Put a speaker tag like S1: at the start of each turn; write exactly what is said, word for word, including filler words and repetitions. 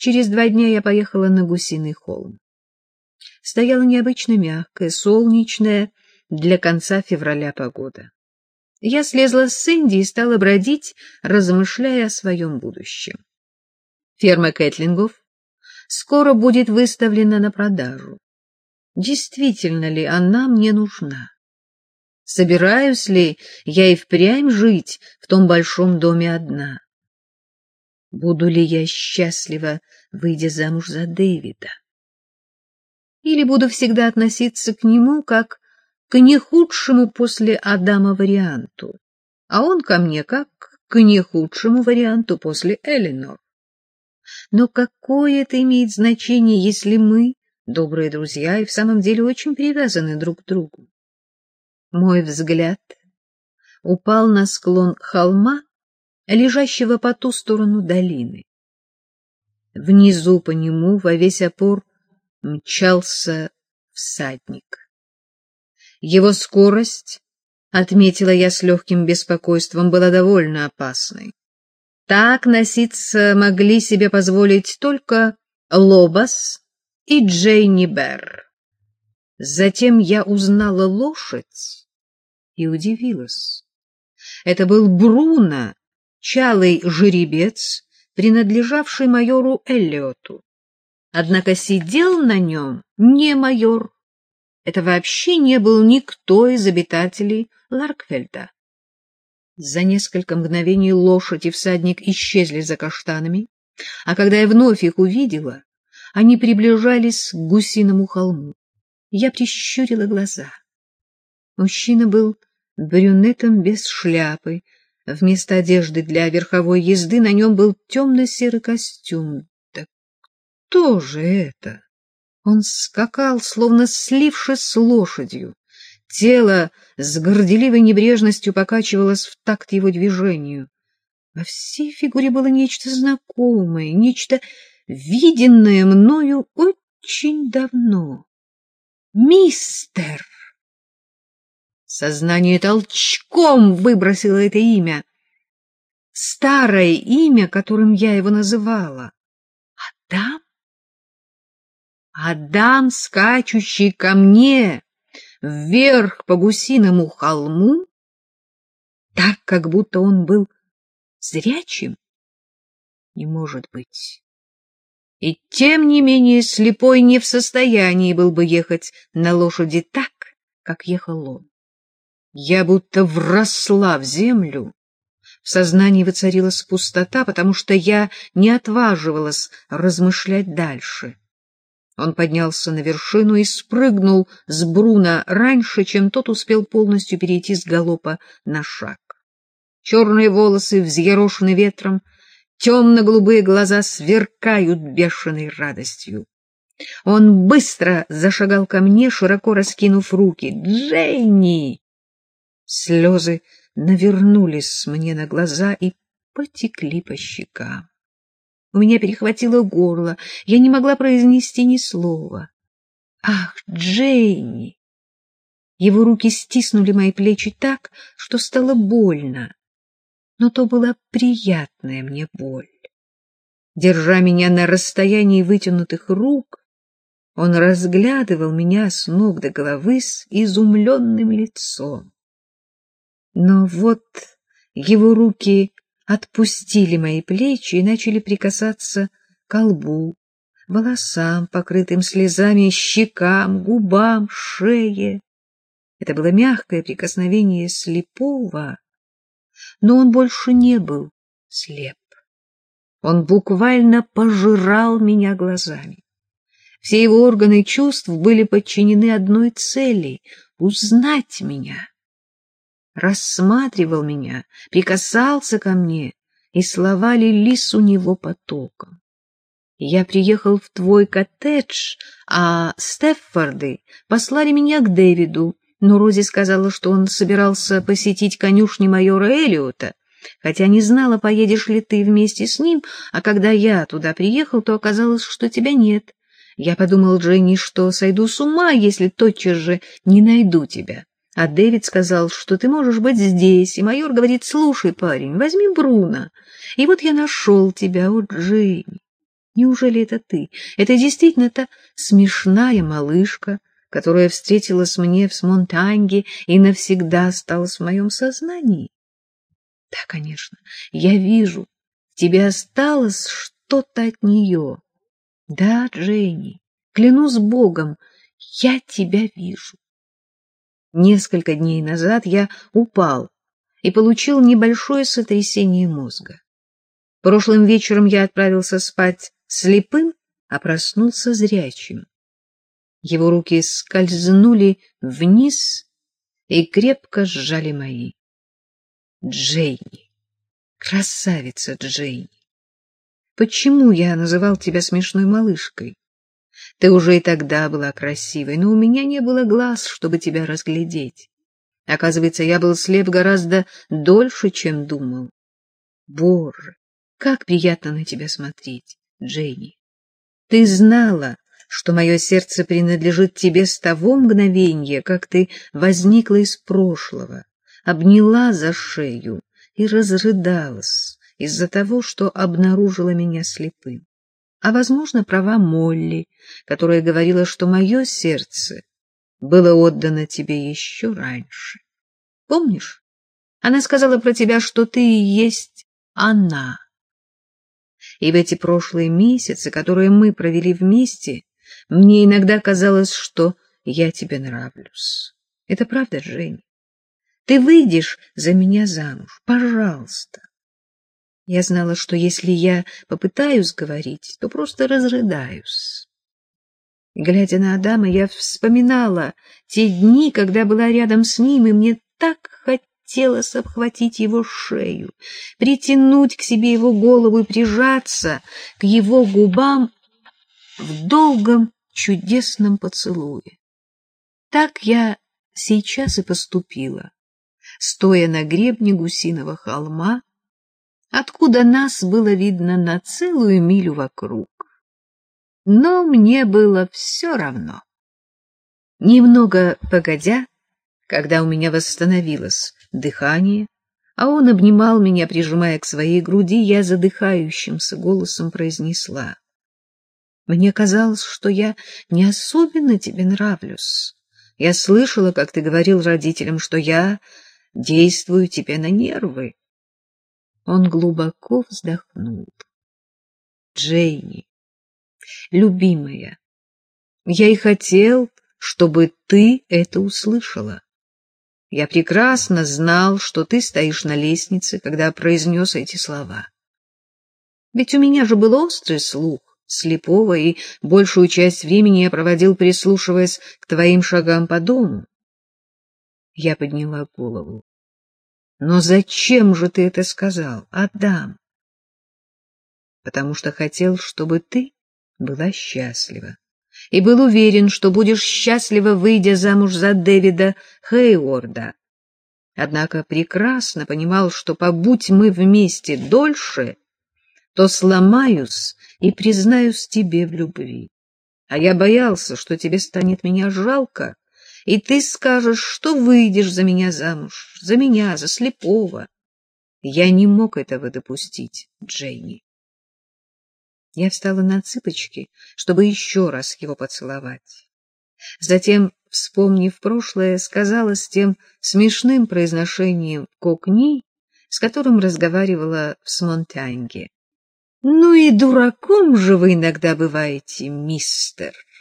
S1: Через два дня я поехала на Гусиный холм. Стояла необычно мягкая, солнечная для конца февраля погода. Я слезла с Сэнди и стала бродить, размышляя о своем будущем. Ферма Кэтлингов скоро будет выставлена на продажу. Действительно ли она мне нужна? Собираюсь ли я и впрямь жить в том большом доме одна? Буду ли я счастлива, выйдя замуж за Дэвида? Или буду всегда относиться к нему как к не худшему после Адама варианту, а он ко мне как к не худшему варианту после Эленор? Но какое это имеет значение, если мы, добрые друзья, и в самом деле очень привязаны друг к другу? Мой взгляд упал на склон холма, лежащего по ту сторону долины. Внизу по нему во весь опор мчался всадник. Его скорость, отметила я с легким беспокойством, была довольно опасной. Так носиться могли себе позволить только Лобас и Джейни Берр. Затем я узнала лошадь и удивилась. Это был Бруно, чалый жеребец, принадлежавший майору Эллиоту. Однако сидел на нем не майор. Это вообще не был никто из обитателей Ларкфельда. За несколько мгновений лошадь и всадник исчезли за каштанами, а когда я вновь их увидела, они приближались к Гусиному холму. Я прищурила глаза. Мужчина был брюнетом без шляпы. Вместо одежды для верховой езды на нем был темно-серый костюм. Да кто же это? Он скакал, словно слившись с лошадью. Тело с горделивой небрежностью покачивалось в такт его движению. Во всей фигуре было нечто знакомое, нечто виденное мною очень давно. Мистер! Сознание толчком выбросило это имя. Старое имя, которым я его называла. Адам? Адам, скачущий ко мне вверх по Гусиному холму, так, как будто он был зрячим? Не может быть. И тем не менее слепой не в состоянии был бы ехать на лошади так, как ехал он. Я будто вросла в землю. В сознании воцарилась пустота, потому что я не отваживалась размышлять дальше. Он поднялся на вершину и спрыгнул с Бруно раньше, чем тот успел полностью перейти с галопа на шаг. Черные волосы взъерошены ветром, темно-голубые глаза сверкают бешеной радостью. Он быстро зашагал ко мне, широко раскинув руки. «Дженни!» Слезы навернулись мне на глаза и потекли по щекам. У меня перехватило горло, я не могла произнести ни слова. «Ах, Дженни!» Его руки стиснули мои плечи так, что стало больно, но то была приятная мне боль. Держа меня на расстоянии вытянутых рук, он разглядывал меня с ног до головы с изумленным лицом. Но вот его руки отпустили мои плечи и начали прикасаться к лбу, волосам, покрытым слезами, щекам, губам, шее. Это было мягкое прикосновение слепого, но он больше не был слеп. Он буквально пожирал меня глазами. Все его органы чувств были подчинены одной цели — узнать меня. Рассматривал меня, прикасался ко мне, и слова лились у него потоком. Я приехал в твой коттедж, а Стеффорды послали меня к Дэвиду, но Рози сказала, что он собирался посетить конюшни майора Эллиота, хотя не знала, поедешь ли ты вместе с ним, а когда я туда приехал, то оказалось, что тебя нет. Я подумал, Дженни, что сойду с ума, если тотчас же не найду тебя. А Дэвид сказал, что ты можешь быть здесь, и майор говорит: слушай, парень, возьми Бруно. И вот я нашел тебя, о, Дженни. Неужели это ты? Это действительно та смешная малышка, которая встретилась мне в Смонтанье и навсегда осталась в моем сознании? Да, конечно, я вижу, в тебе осталось что-то от нее. Да, Дженни, клянусь Богом, я тебя вижу. Несколько дней назад я упал и получил небольшое сотрясение мозга. Прошлым вечером я отправился спать слепым, а проснулся зрячим. Его руки скользнули вниз и крепко сжали мои. Дженни, красавица Дженни, почему я называл тебя смешной малышкой? Ты уже и тогда была красивой, но у меня не было глаз, чтобы тебя разглядеть. Оказывается, я был слеп гораздо дольше, чем думал. Боже, как приятно на тебя смотреть, Дженни. Ты знала, что мое сердце принадлежит тебе с того мгновения, как ты возникла из прошлого, обняла за шею и разрыдалась из-за того, что обнаружила меня слепым. А, возможно, права Молли, которая говорила, что мое сердце было отдано тебе еще раньше. Помнишь? Она сказала про тебя, что ты и есть она. И в эти прошлые месяцы, которые мы провели вместе, мне иногда казалось, что я тебе нравлюсь. Это правда, Жень? Ты выйдешь за меня замуж, пожалуйста. Я знала, что если я попытаюсь говорить, то просто разрыдаюсь. Глядя на Адама, я вспоминала те дни, когда была рядом с ним, и мне так хотелось обхватить его шею, притянуть к себе его голову и прижаться к его губам в долгом чудесном поцелуе. Так я сейчас и поступила, стоя на гребне гусиного холма, откуда нас было видно на целую милю вокруг. Но мне было все равно. Немного погодя, когда у меня восстановилось дыхание, а он обнимал меня, прижимая к своей груди, я задыхающимся голосом произнесла: «Мне казалось, что я не особенно тебе нравлюсь. Я слышала, как ты говорил родителям, что я действую тебе на нервы». Он глубоко вздохнул. «Дженни, любимая, я и хотел, чтобы ты это услышала. Я прекрасно знал, что ты стоишь на лестнице, когда произнес эти слова. Ведь у меня же был острый слух слепого, и большую часть времени я проводил, прислушиваясь к твоим шагам по дому». Я подняла голову. «Но зачем же ты это сказал, Адам?» «Потому что хотел, чтобы ты была счастлива, и был уверен, что будешь счастлива, выйдя замуж за Дэвида Хейворда. Однако прекрасно понимал, что побудь мы вместе дольше, то сломаюсь и признаюсь тебе в любви. А я боялся, что тебе станет меня жалко, и ты скажешь, что выйдешь за меня замуж, за меня, за слепого. Я не мог этого допустить, Дженни». Я встала на цыпочки, чтобы еще раз его поцеловать. Затем, вспомнив прошлое, сказала с тем смешным произношением кокни, с которым разговаривала в Смонтанье: «Ну и дураком же вы иногда бываете, мистер».